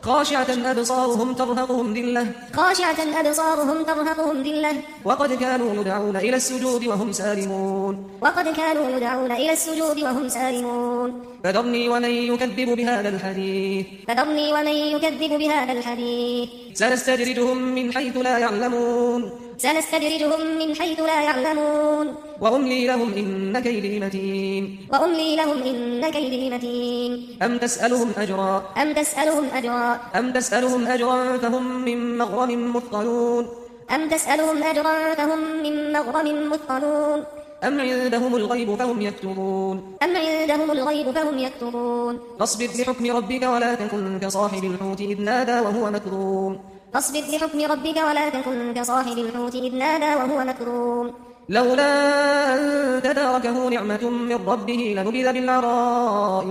خاشعة أبصارهم ترهقهم ذلة وقد كانوا يدعون إلى السجود وهم سالمون فذرني ومن يكذب بهذا الحديث سنستدرجهم من حيث لا يعلمون وأملي لهم إن كيدي متين أم تسألهم أجرا فهم من مغرم مثقلون أم عندهم الغيب فهم يكتبون فاصبر لحكم ربك ولا تكن كصاحب الحوت إذ نادى وهو مكروم لولا أن تداركه نعمة من ربه لنبذ بالعراء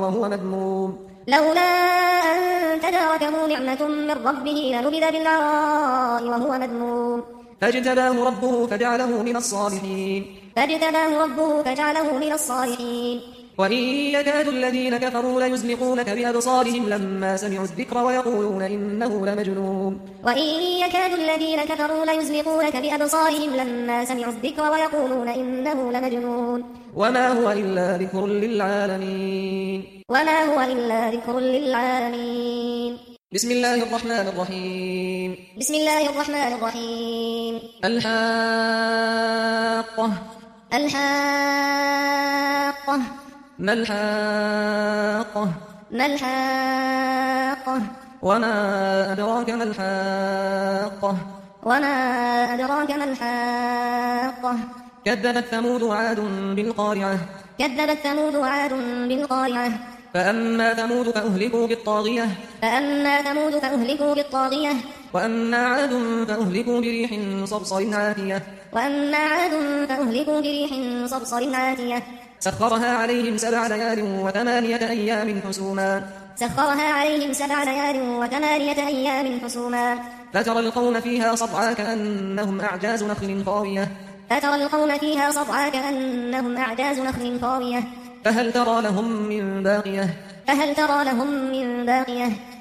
وهو مذموم فاجتباه ربه فجعله من الصالحين وإن يكاد الذين كفروا ليزلقونك بأبصارهم لما سمعوا الذكر ويقولون إنه لمجنون وما هو إلا ذكر للعالمين بسم الله الرحمن الرحيم الحاقة ما الحاقة وما أدراك ما الحاقة كذبت ثمود وعاد بالقارعة فأما ثمود فأهلكوا بالطاغية وأما عاد فأهلكوا بريح صرصر عاتية سخرها عليهم 7 ليال و8 أيام حسوما فترى القوم فيها صرعى كأنهم أعجاز نخل خاوية فهل ترى لهم من باقية